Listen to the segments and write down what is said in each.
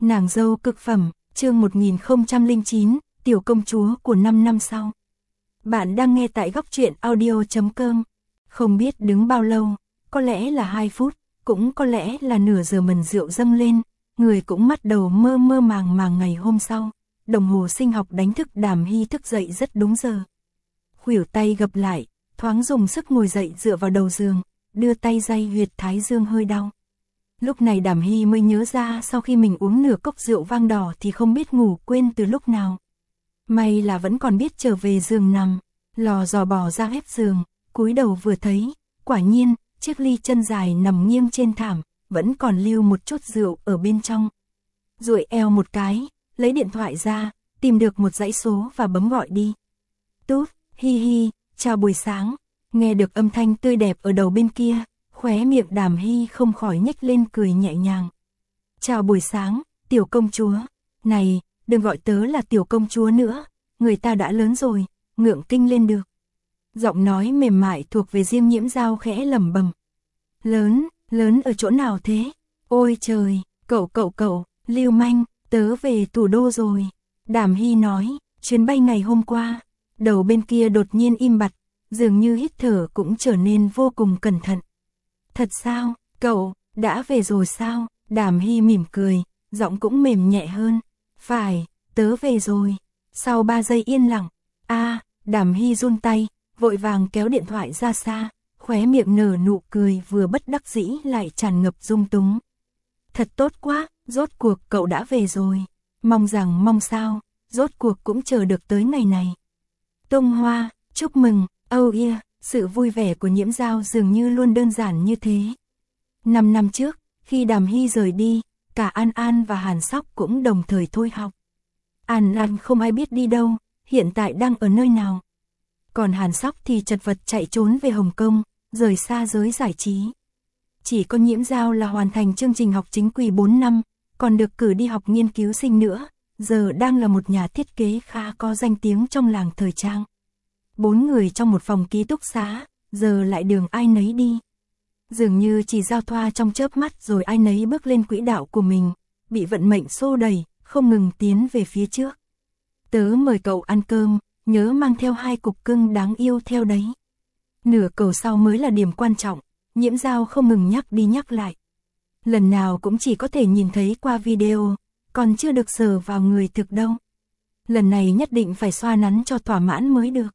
Nàng dâu cực phẩm, chương 1009, tiểu công chúa của 5 năm sau. Bạn đang nghe tại góc truyện audio.com. Không biết đứng bao lâu, có lẽ là 2 phút, cũng có lẽ là nửa giờ mần rượu dâng lên, người cũng bắt đầu mơ mơ màng màng ngày hôm sau. Đồng hồ sinh học đánh thức Đàm Hy thức dậy rất đúng giờ. Khuỷu tay gập lại, thoáng dùng sức ngồi dậy dựa vào đầu giường, đưa tay day huyệt thái dương hơi đau. Lúc này Đàm Hy mới nhớ ra sau khi mình uống nửa cốc rượu vang đỏ thì không biết ngủ quên từ lúc nào. May là vẫn còn biết trở về giường nằm, lò dò bò ra mép giường, cúi đầu vừa thấy, quả nhiên, chiếc ly chân dài nằm nghiêng trên thảm, vẫn còn lưu một chút rượu ở bên trong. Duỗi eo một cái, lấy điện thoại ra, tìm được một dãy số và bấm gọi đi. Tút, hi hi, chào buổi sáng, nghe được âm thanh tươi đẹp ở đầu bên kia. Khóe miệng Đàm Hy không khỏi nhếch lên cười nhẹ nhàng. Chào buổi sáng, tiểu công chúa. Này, đừng gọi tớ là tiểu công chúa nữa, người ta đã lớn rồi, ngượng kinh lên được. Giọng nói mềm mại thuộc về Diêm Nhiễm Dao khẽ lẩm bẩm. Lớn ở chỗ nào thế? Ôi trời, cậu, lưu manh, tớ về thủ đô rồi. Đàm Hy nói, chuyến bay ngày hôm qua. Đầu bên kia đột nhiên im bặt, dường như hít thở cũng trở nên vô cùng cẩn thận. Thật sao, cậu, đã về rồi sao? Đàm Hy mỉm cười, giọng cũng mềm nhẹ hơn. Phải, tớ về rồi. Sau 3 giây yên lặng, Đàm Hy run tay, vội vàng kéo điện thoại ra xa, khóe miệng nở nụ cười vừa bất đắc dĩ lại tràn ngập dung túng. Thật tốt quá, rốt cuộc cậu đã về rồi. Mong sao, rốt cuộc cũng chờ được tới ngày này. Tung hoa, chúc mừng, oh yeah. Sự vui vẻ của Nhiễm Dao dường như luôn đơn giản như thế. 5 năm trước, khi Đàm Hy rời đi, cả An An và Hàn Sóc cũng đồng thời thôi học. An An không ai biết đi đâu, hiện tại đang ở nơi nào. Còn Hàn Sóc thì chật vật chạy trốn về Hồng Kông, rời xa giới giải trí. Chỉ có Nhiễm Dao là hoàn thành chương trình học chính quy 4 năm, còn được cử đi học nghiên cứu sinh nữa, giờ đang là một nhà thiết kế khá có danh tiếng trong làng thời trang. 4 người trong một phòng ký túc xá, giờ lại đường ai nấy đi. Dường như chỉ giao thoa trong chớp mắt rồi ai nấy bước lên quỹ đạo của mình, bị vận mệnh xô đẩy, không ngừng tiến về phía trước. Tớ mời cậu ăn cơm, nhớ mang theo 2 cục cưng đáng yêu theo đấy. Nửa cầu sau mới là điểm quan trọng, Nhiễm Dao không ngừng nhắc đi nhắc lại. Lần nào cũng chỉ có thể nhìn thấy qua video, còn chưa được sờ vào người thực đâu. Lần này nhất định phải xoa nắn cho thỏa mãn mới được.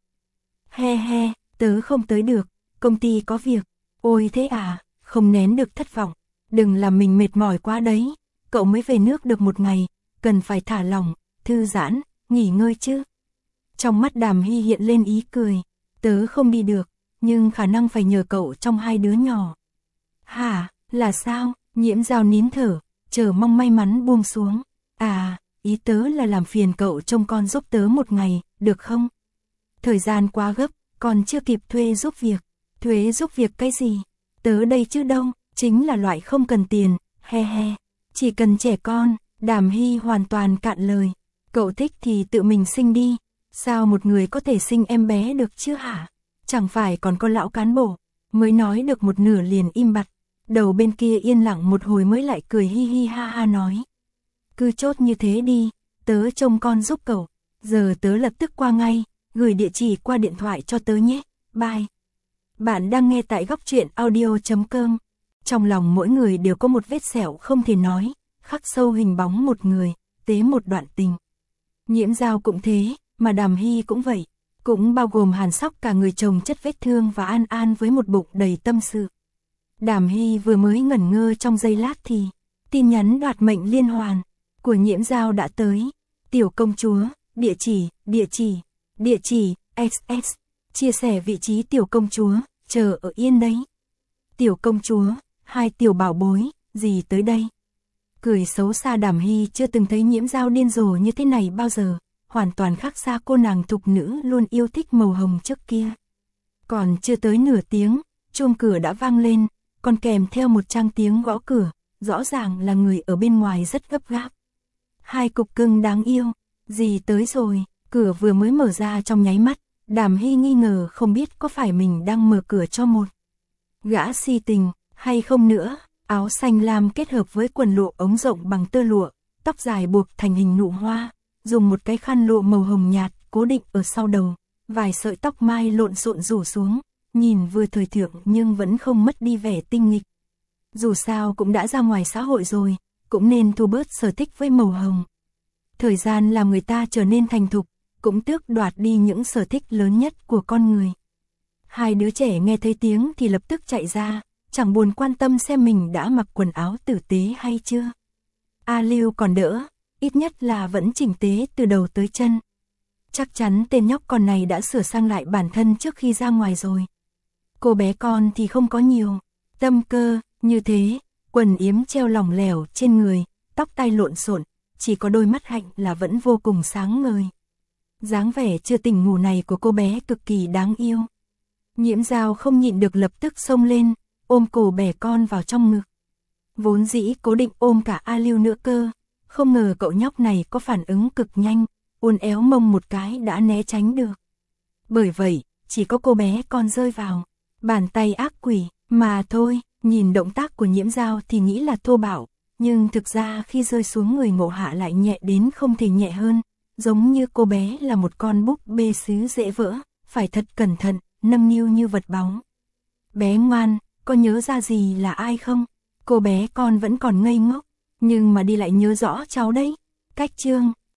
He, tớ không tới được, công ty có việc. Ôi thế à, không nén được thất vọng. Đừng làm mình mệt mỏi quá đấy, cậu mới về nước được 1 ngày, cần phải thả lỏng, thư giãn, nghỉ ngơi chứ. Trong mắt Đàm Hy hiện lên ý cười, tớ không đi được, nhưng khả năng phải nhờ cậu trong 2 đứa nhỏ. Hả, là sao? Nhiễm Dao nín thở, chờ mong may mắn buông xuống. Ý tớ là làm phiền cậu trông con giúp tớ 1 ngày, được không? Thời gian quá gấp, còn chưa kịp thuê giúp việc. Thuê giúp việc cái gì? Tớ đây chứ đâu, chính là loại không cần tiền, he. Chỉ cần trẻ con. Đàm Hy hoàn toàn cạn lời. Cậu thích thì tự mình sinh đi. Sao một người có thể sinh em bé được chứ hả? Chẳng phải còn có lão cán bộ. Mới nói được một nửa liền im bặt. Đầu bên kia yên lặng một hồi mới lại cười hi hi ha ha nói. Cứ chốt như thế đi, tớ trông con giúp cậu. Giờ tớ lập tức qua ngay. Gửi địa chỉ qua điện thoại cho tớ nhé, bye. Bạn đang nghe tại góc truyện audio.com. Trong lòng mỗi người đều có một vết sẹo không thể nói, khắc sâu hình bóng một người, tế một đoạn tình. Nhiễm Dao cũng thế, mà Đàm Hy cũng vậy, cũng bao gồm Hàn Sóc cả người chồng chất vết thương và An An với một bụng đầy tâm sự. Đàm Hy vừa mới ngẩn ngơ trong giây lát thì tin nhắn đoạt mệnh liên hoàn của Nhiễm Dao đã tới. Tiểu công chúa, địa chỉ, XX, chia sẻ vị trí tiểu công chúa, chờ ở yên đấy. Tiểu công chúa, 2 tiểu bảo bối, gì tới đây? Cười xấu xa Đàm Hy chưa từng thấy Nhiễm Dao điên rồ như thế này bao giờ, hoàn toàn khác xa cô nàng thục nữ luôn yêu thích màu hồng trước kia. Còn chưa tới nửa tiếng, chuông cửa đã vang lên, còn kèm theo một trang tiếng gõ cửa, rõ ràng là người ở bên ngoài rất gấp gáp. 2 cục cưng đáng yêu, gì tới rồi? Cửa vừa mới mở ra trong nháy mắt, Đàm Hy nghi ngờ không biết có phải mình đang mở cửa cho một gã si tình hay không nữa. Áo xanh lam kết hợp với quần lụa ống rộng bằng tơ lụa, tóc dài buộc thành hình nụ hoa, dùng một cái khăn lụa màu hồng nhạt cố định ở sau đầu, vài sợi tóc mai lộn xộn rủ xuống, nhìn vừa thời thượng nhưng vẫn không mất đi vẻ tinh nghịch. Dù sao cũng đã ra ngoài xã hội rồi, cũng nên thu bớt sở thích với màu hồng. Thời gian làm người ta trở nên thành thục, cũng tước đoạt đi những sở thích lớn nhất của con người. Hai đứa trẻ nghe thấy tiếng thì lập tức chạy ra, chẳng buồn quan tâm xem mình đã mặc quần áo tử tế hay chưa. A Lưu còn đỡ, ít nhất là vẫn chỉnh tề từ đầu tới chân. Chắc chắn tên nhóc con này đã sửa sang lại bản thân trước khi ra ngoài rồi. Cô bé con thì không có nhiều tâm cơ như thế, quần yếm treo lỏng lẻo trên người, tóc tai lộn xộn, chỉ có đôi mắt hạnh là vẫn vô cùng sáng ngời. Dáng vẻ chưa tỉnh ngủ này của cô bé cực kỳ đáng yêu. Nhiễm Dao không nhịn được lập tức xông lên, ôm cổ bẻ con vào trong ngực. Vốn dĩ cố định ôm cả A Lưu nữa cơ, không ngờ cậu nhóc này có phản ứng cực nhanh, uốn éo mông một cái đã né tránh được. Bởi vậy, chỉ có cô bé con rơi vào bàn tay ác quỷ mà thôi. Nhìn động tác của Nhiễm Dao thì nghĩ là thô bạo, nhưng thực ra khi rơi xuống người Ngộ Hạ lại nhẹ đến không thể nhẹ hơn, giống như cô bé là một con búp bê sứ dễ vỡ, phải thật cẩn thận, nâng niu như vật báu. Bé ngoan, có nhớ ra gì là ai không? Cô bé con vẫn còn ngây ngốc, nhưng mà đi lại nhớ rõ cháu đấy. Cách chương